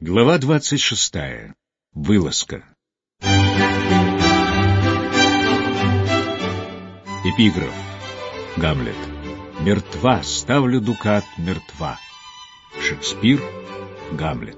Глава 26. Вылазка. Эпиграф. Гамлет. «Мертва, ставлю дукат, мертва». Шекспир. Гамлет.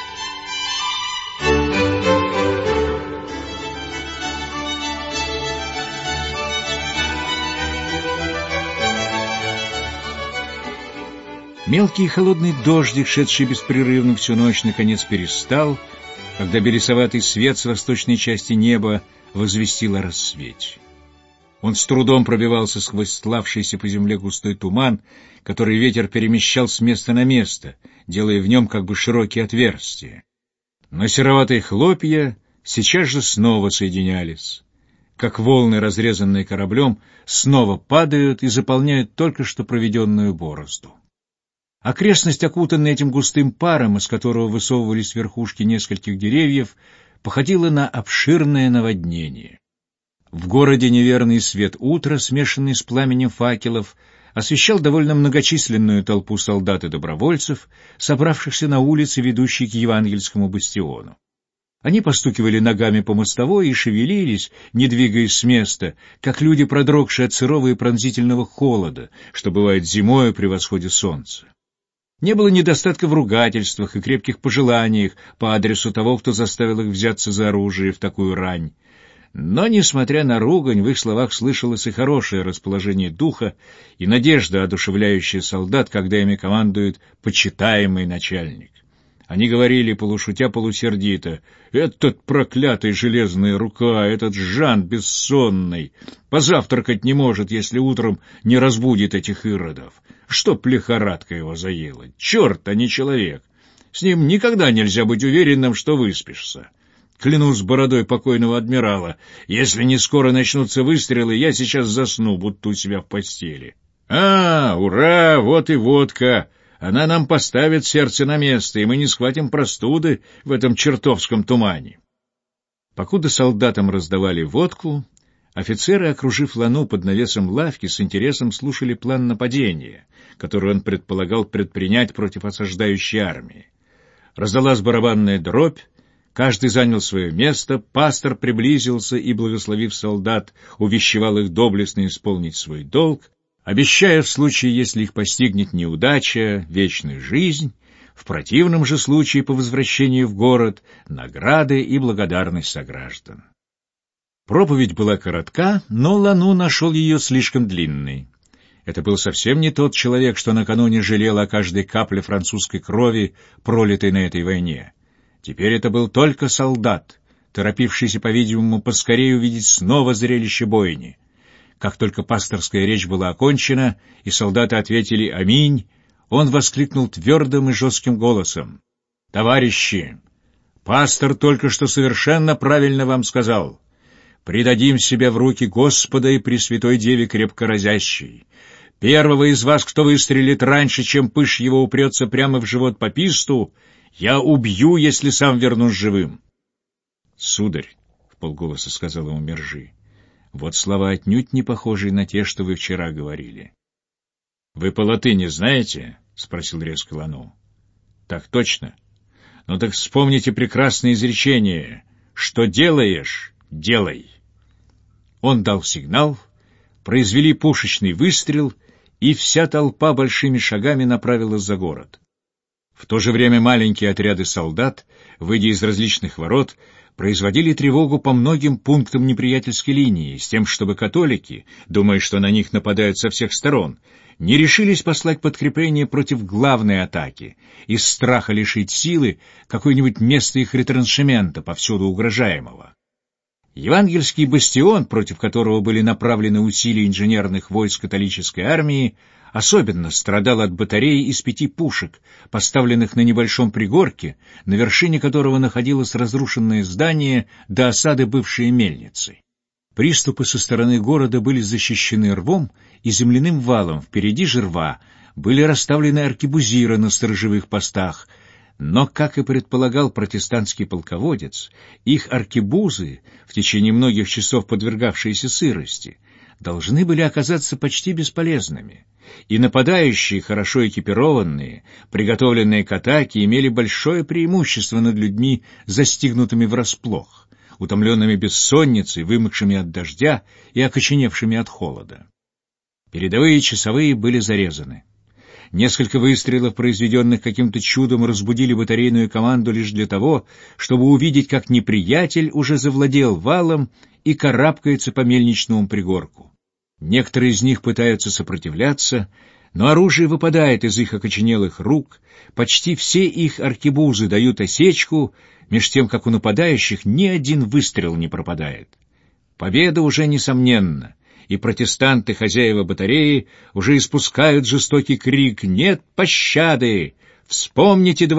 Мелкий и холодный дождик, шедший беспрерывно всю ночь, наконец перестал, когда белесоватый свет с восточной части неба возвестил о рассвете. Он с трудом пробивался сквозь стлавшийся по земле густой туман, который ветер перемещал с места на место, делая в нем как бы широкие отверстия. Но сероватые хлопья сейчас же снова соединялись, как волны, разрезанные кораблем, снова падают и заполняют только что проведенную борозду. Окрестность, окутанная этим густым паром, из которого высовывались верхушки нескольких деревьев, походила на обширное наводнение. В городе неверный свет утра, смешанный с пламенем факелов, освещал довольно многочисленную толпу солдат и добровольцев, собравшихся на улице, ведущей к Евангельскому бастиону. Они постукивали ногами по мостовой и шевелились, не двигаясь с места, как люди, продрогшие от сырого и пронзительного холода, что бывает зимою при восходе солнца. Не было недостатка в ругательствах и крепких пожеланиях по адресу того, кто заставил их взяться за оружие в такую рань. Но, несмотря на ругань, в их словах слышалось и хорошее расположение духа, и надежда, одушевляющая солдат, когда ими командует почитаемый начальник. Они говорили, полушутя, полусердито: «Этот проклятый железная рука, этот Жан бессонный, позавтракать не может, если утром не разбудит этих иродов. Чтоб лихорадка его заела! Черт, а не человек! С ним никогда нельзя быть уверенным, что выспишься. Клянусь бородой покойного адмирала, если не скоро начнутся выстрелы, я сейчас засну, будто у себя в постели. Ура, вот и водка! Она нам поставит сердце на место, и мы не схватим простуды в этом чертовском тумане». Покуда солдатам раздавали водку, офицеры, окружив Лану под навесом лавки, с интересом слушали план нападения, который он предполагал предпринять против осаждающей армии. Раздалась барабанная дробь, каждый занял свое место, пастор приблизился и, благословив солдат, увещевал их доблестно исполнить свой долг, обещая в случае, если их постигнет неудача, вечную жизнь, в противном же случае по возвращении в город награды и благодарность сограждан. Проповедь была коротка, но Лану нашел ее слишком длинной. Это был совсем не тот человек, что накануне жалел о каждой капле французской крови, пролитой на этой войне. Теперь это был только солдат, торопившийся, по-видимому, поскорее увидеть снова зрелище бойни. Как только пасторская речь была окончена, и солдаты ответили «Аминь», он воскликнул твердым и жестким голосом: «Товарищи, пастор только что совершенно правильно вам сказал. Предадим себя в руки Господа и Пресвятой Деве крепко разящей. Первого из вас, кто выстрелит раньше, чем пыш его упрется прямо в живот пописту, я убью, если сам вернусь живым». «Сударь», — вполголоса сказал ему Мержи, — «вот слова отнюдь не похожие на те, что вы вчера говорили». «Вы по латыни знаете?» — спросил резко Лану. «Так точно. Ну так вспомните прекрасное изречение: что делаешь, делай». Он дал сигнал, произвели пушечный выстрел, и вся толпа большими шагами направилась за город. В то же время маленькие отряды солдат, выйдя из различных ворот, производили тревогу по многим пунктам неприятельской линии, с тем, чтобы католики, думая, что на них нападают со всех сторон, не решились послать подкрепление против главной атаки, из страха лишить силы какое-нибудь место их ретраншемента, повсюду угрожаемого. Евангельский бастион, против которого были направлены усилия инженерных войск католической армии, особенно страдал от батареи из 5 пушек, поставленных на небольшом пригорке, на вершине которого находилось разрушенное здание до осады бывшей мельницы. Приступы со стороны города были защищены рвом и земляным валом, впереди же рва были расставлены аркебузиры на сторожевых постах, но, как и предполагал протестантский полководец, их аркебузы, в течение многих часов подвергавшиеся сырости, должны были оказаться почти бесполезными, и нападающие, хорошо экипированные, приготовленные к атаке, имели большое преимущество над людьми, застигнутыми врасплох, утомленными бессонницей, вымокшими от дождя и окоченевшими от холода. Передовые часовые были зарезаны. Несколько выстрелов, произведенных каким-то чудом, разбудили батарейную команду лишь для того, чтобы увидеть, как неприятель уже завладел валом и карабкается по мельничному пригорку. Некоторые из них пытаются сопротивляться, но оружие выпадает из их окоченелых рук, почти все их аркебузы дают осечку, меж тем, как у нападающих ни один выстрел не пропадает. Победа уже несомненна, и протестанты, хозяева батареи, уже испускают жестокий крик «Нет пощады! Вспомните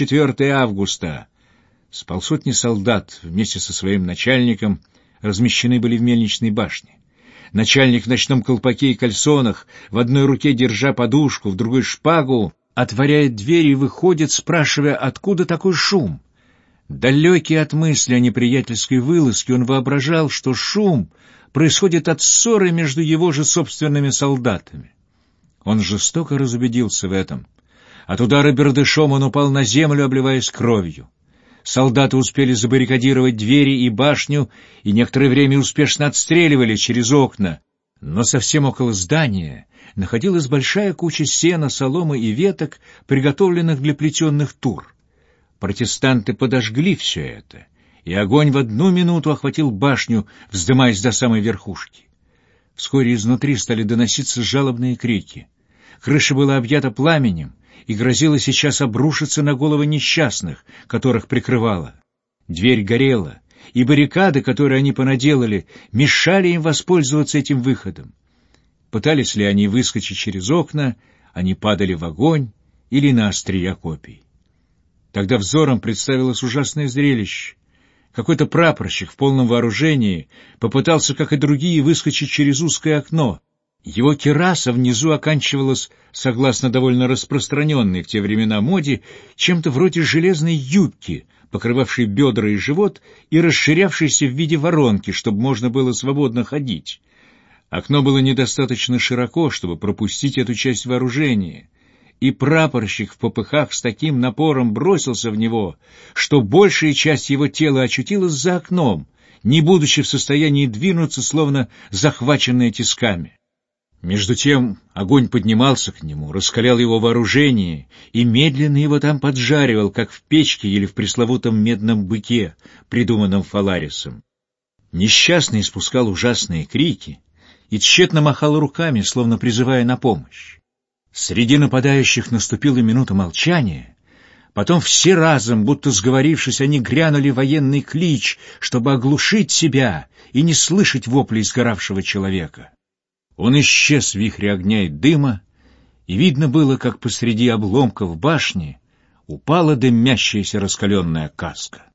24 августа!». С полсотни солдат вместе со своим начальником размещены были в мельничной башне. Начальник в ночном колпаке и кальсонах, в одной руке держа подушку, в другой шпагу, отворяет дверь и выходит, спрашивая, откуда такой шум. Далекий от мысли о неприятельской вылазке, он воображал, что шум происходит от ссоры между его же собственными солдатами. Он жестоко разубедился в этом. От удара бердышом он упал на землю, обливаясь кровью. Солдаты успели забаррикадировать двери и башню, и некоторое время успешно отстреливали через окна. Но совсем около здания находилась большая куча сена, соломы и веток, приготовленных для плетенных тур. Протестанты подожгли все это, и огонь в одну минуту охватил башню, вздымаясь до самой верхушки. Вскоре изнутри стали доноситься жалобные крики. Крыша была объята пламенем и грозила сейчас обрушиться на головы несчастных, которых прикрывала. Дверь горела, и баррикады, которые они понаделали, мешали им воспользоваться этим выходом. Пытались ли они выскочить через окна, они падали в огонь или на острия копий. Тогда взором представилось ужасное зрелище. Какой-то прапорщик в полном вооружении попытался, как и другие, выскочить через узкое окно. Его кираса внизу оканчивалась, согласно довольно распространенной в те времена моде, чем-то вроде железной юбки, покрывавшей бедра и живот и расширявшейся в виде воронки, чтобы можно было свободно ходить. Окно было недостаточно широко, чтобы пропустить эту часть вооружения, и прапорщик в попыхах с таким напором бросился в него, что большая часть его тела очутилась за окном, не будучи в состоянии двинуться, словно захваченная тисками. Между тем огонь поднимался к нему, раскалял его вооружение и медленно его там поджаривал, как в печке или в пресловутом медном быке, придуманном Фаларисом. Несчастный испускал ужасные крики и тщетно махал руками, словно призывая на помощь. Среди нападающих наступила минута молчания, потом все разом, будто сговорившись, они грянули военный клич, чтобы оглушить себя и не слышать воплей сгоравшего человека. Он исчез в вихре огня и дыма, и видно было, как посреди обломков башни упала дымящаяся раскаленная каска.